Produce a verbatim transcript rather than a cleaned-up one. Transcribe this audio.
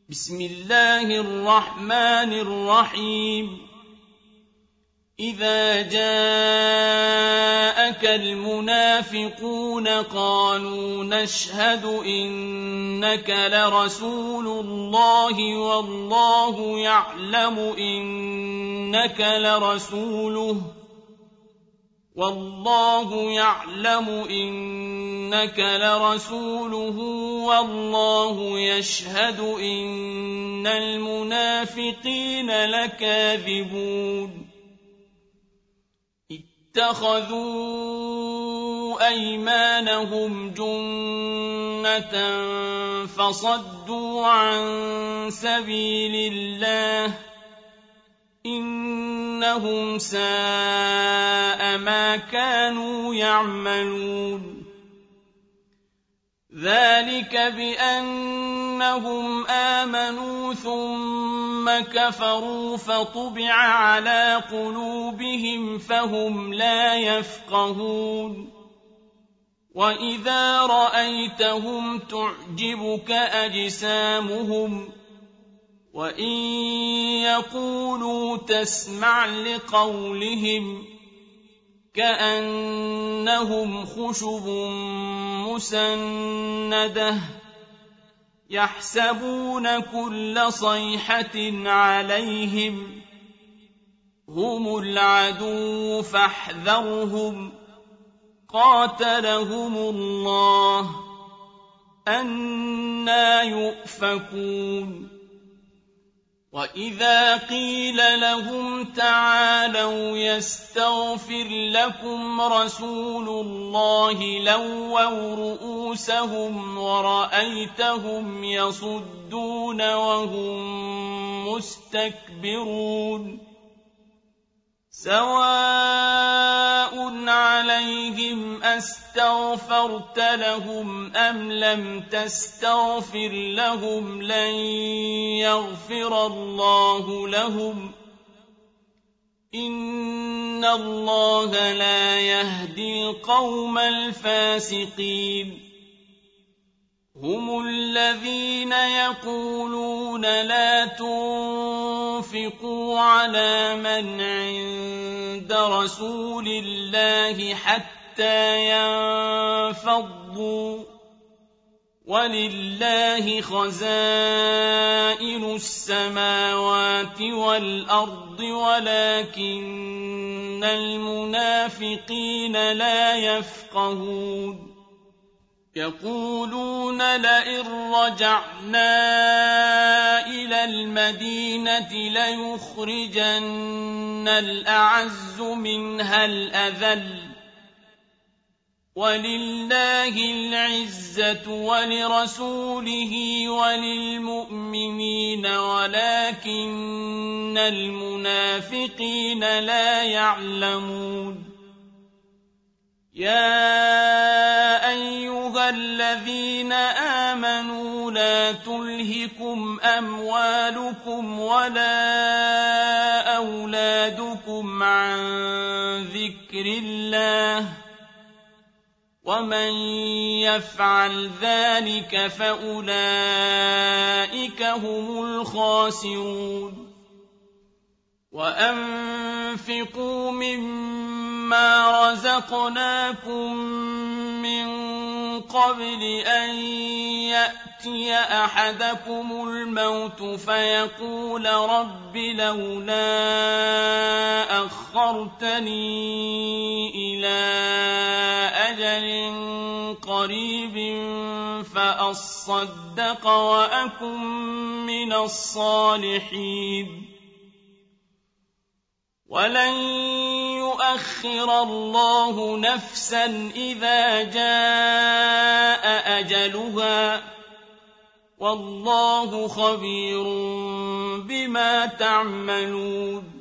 بسم الله الرحمن الرحيم إذا جاءك المنافقون قالوا نشهد إنك لرسول الله والله يعلم إنك لرسوله والله يعلم إنك لرسوله والله يشهد إن المنافقين لكاذبون اتخذوا أيمانهم جنة فصدوا عن سبيل الله إنهم ساء ما كانوا يعملون ذلك بأنهم آمنوا ثم كفروا فطبع على قلوبهم فهم لا يفقهون وإذا رأيتهم تعجبك أجسامهم وإن يقولوا تسمع لقولهم كأنهم خشب مسندة يحسبون كل صيحة عليهم هم العدو فاحذرهم قاتلهم الله أنى يؤفكون وإذا قيل لهم تعالوا يستغفر لكم رسول الله لووا رؤوسهم ورأيتهم يصدون وهم مستكبرون سواء عليهم أستغفرت لهم أم لم تستغفر لهم لن يغفر الله لهم إن الله لا يهدي القوم الفاسقين هم الذين يقولون لا تنفقوا على من عند رسول الله حتى ينفضوا ولله خزائن السماوات والأرض ولكن المنافقين لا يفقهون يقولون لئن رجعنا إلى المدينة ليخرجن الأعز منها الأذل ولله العزة ولرسوله وللمؤمنين ولكن المنافقين لا يعلمون يا أيها الذين آمنوا لا تلهكم أموالكم ولا أولادكم عن ذكر الله ومن يفعل ذلك فأولئك هم الخاسرون وأنفقوا مما رزقناكم من قبل أن يأتي أحدكم الموت فيقول رب لولا أخرتني إلى أجل قريب فأصدق وأكن من الصالحين ولن يؤخر الله نفسا إذا جاء أجلها والله خبير بما تعملون